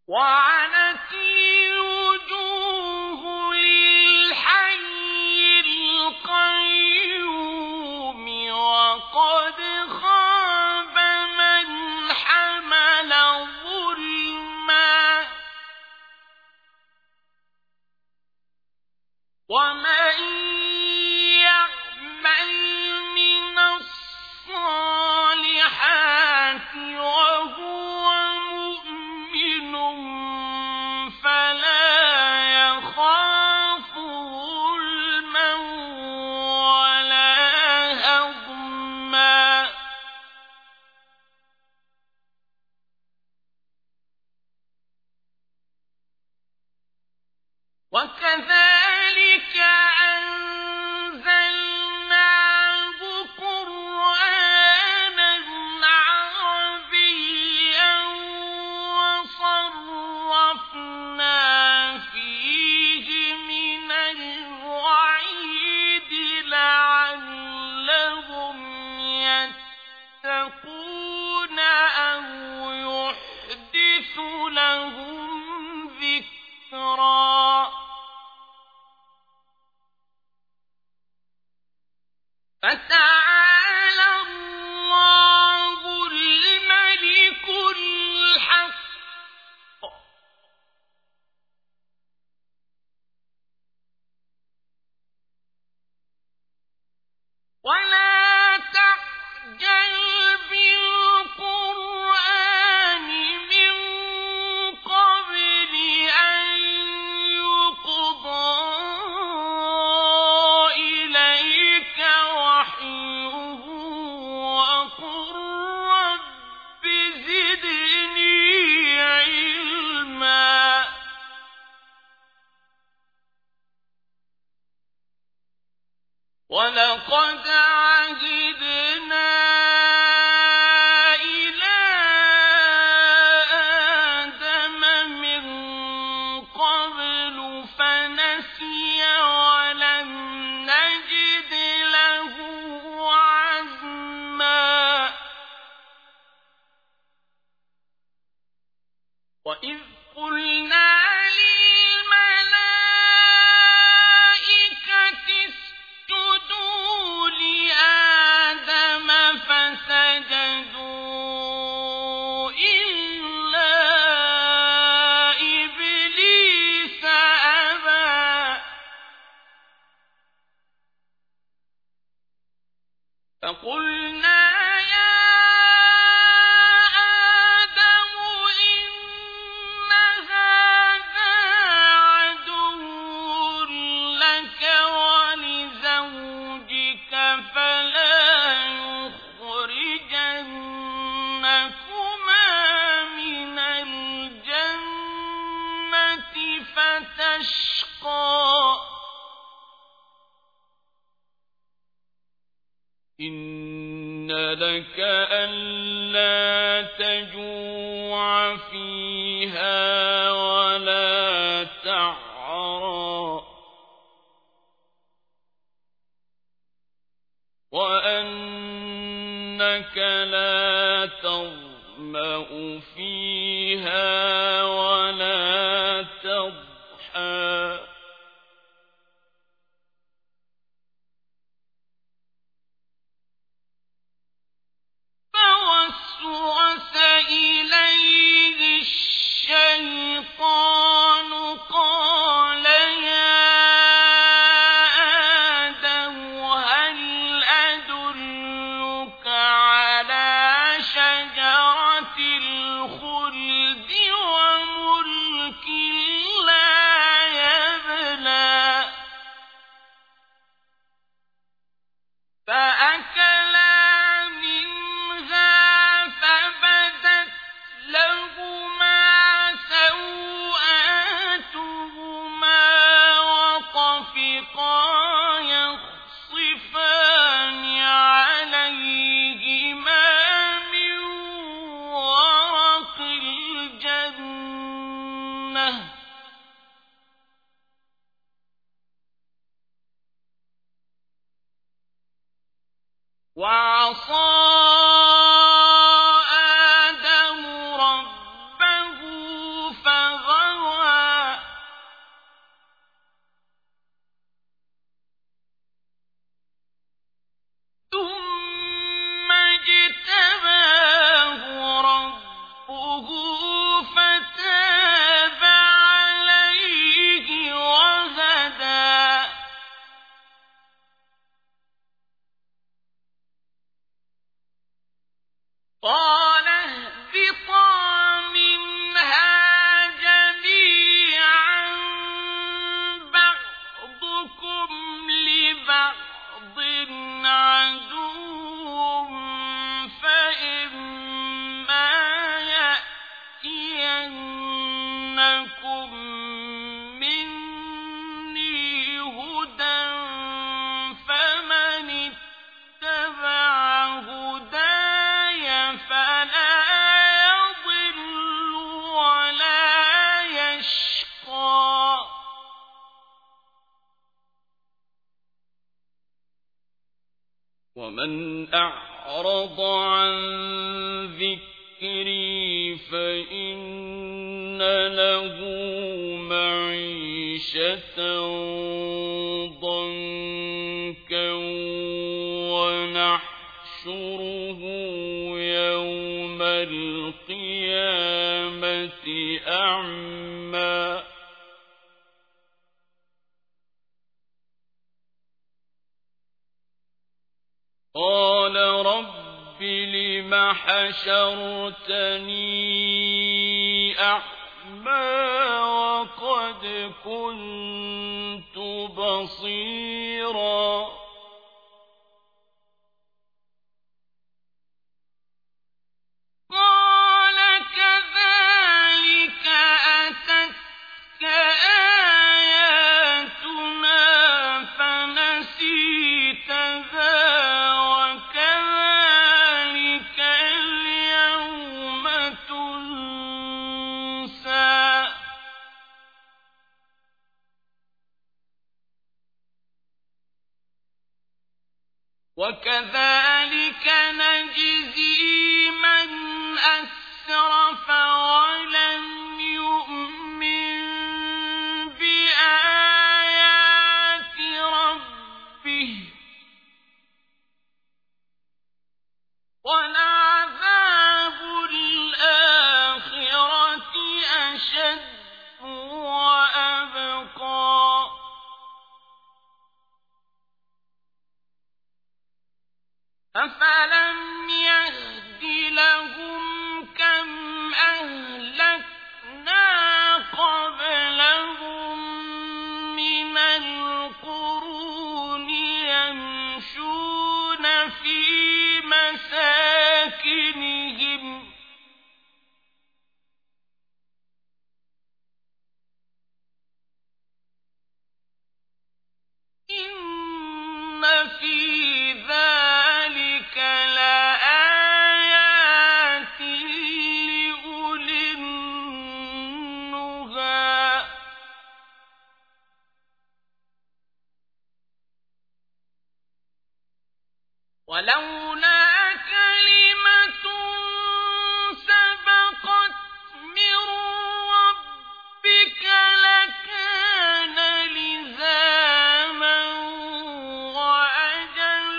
وعنت الوجوه للحي القيوم وقد خاب من حمل ظلما ومن يعمل من الصالحات وهو مؤمن فلا يخاف ظلما ولا هضما وكذلك أنزلناه قرآنا عربيا وصرفنا فيه من الوعيد لعلهم يتقون أو يحدث لهم ذكرا فتعالى الله الملك الحق ولا تعجل بالقرآن من قبل أن يقضى إليك وحيه وقل رب زدني علما ولقد عهدنا إلى آدم من قبل فنسي ولم نجد له عزما وإذ قلنا للملائكة اسجدوا لآدم فسجدوا إلا إبليس أبى فقلنا يا آدم إن هذا عدو لك ولزوجك فلا يخرجنكما من الجنة فتشقى إن لك ألا تجوع فيها ولا تعرى وأنك لا تظمأ فيها ولا تضحى فوسوس إليه الشيطان قال يا آدم هل أدلك على شجرة الخلد وملك لا يبلى فأكلا منها فبدت لهما سوآتهما وطفقا يخصفان عليهما من ورق الجنة وعصى آدم ربه ومن أعرض عن ذكري فإن له معيشة ضنكا ونحشره يوم القيامة أعمى قال رب لم حشرتني أعمى وقد كنت بصيرا قال كذلك أتتك آياتنا فنسيتها وكذلك اليوم تنسى وكذلك نجزي من أسرف ولم يؤمن بآيات ربه ولعذاب الآخرة أشد وأبقى أفلم يهد لهم كم أهلكنا قبلهم من القرون يمشون في مساكنهم إن في ذلك لآيات لأولي النهى ولولا كلمة سبقت من ربك لكان لزاما وأجل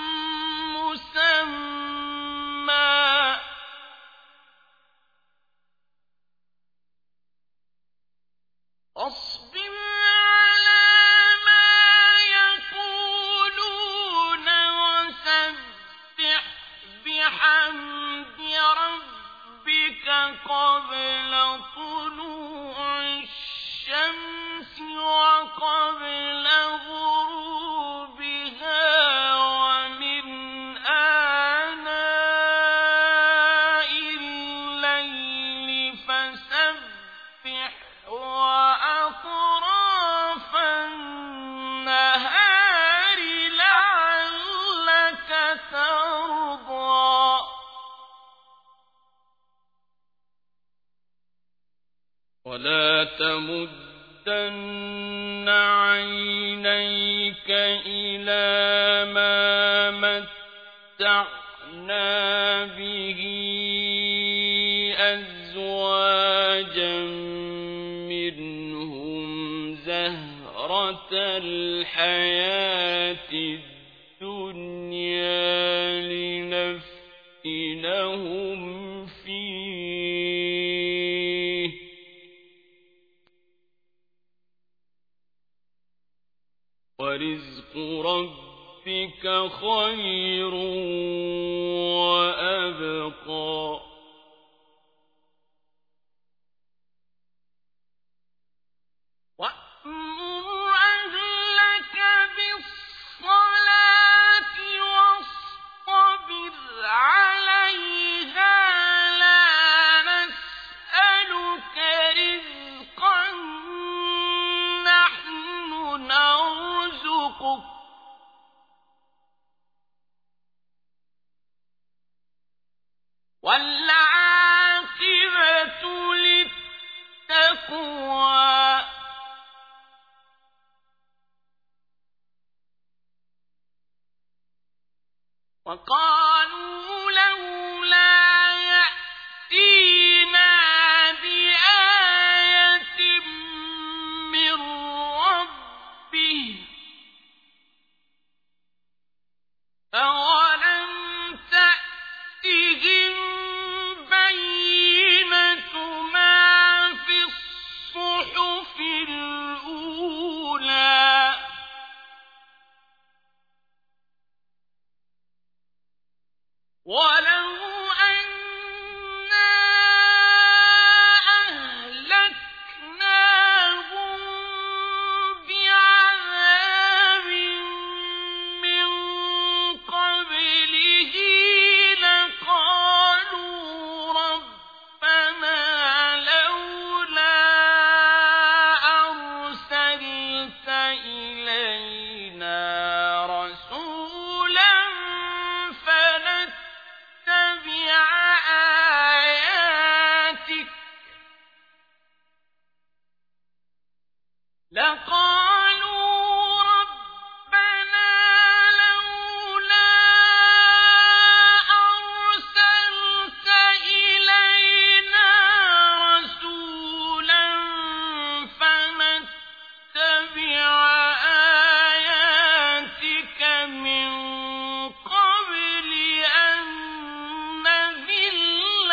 مسمى اصبر على ما يقولون وسبح بحمد ربك قبل طلوع الشمس وقبل غروبها ومن آناء الليل فسبح وأطراف النهار لعلك ترضى ولا تمدن عينيك إلى ما متعنا به أزواجا منهم زهرة الحياة الدنيا لنفتنهم فيه ورزق ربك خير وأبقى وأمر أهلك بالصلاة واصطبر عليها لا نسألك رزقا نحن نرزقك والعاقبة للتقوى وقالوا لولا يأتينا بآية من ربه أولم تأتهم بينة ما في الصحف الأولى ولو أنا أهلكناهم بعذاب من قبله لقالوا ربنا لولا أرسلت إلينا رسولا فنتبع آياتك لقالوا ربنا لولا أرسلت إلينا رسولا فنتبع آياتك من قبل أن نذل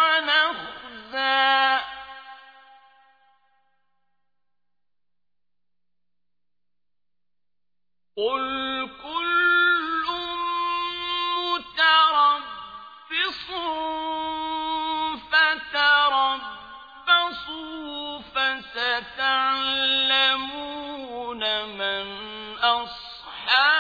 ونخزى قل كل متربص فتربصوا فستعلمون من أصحاب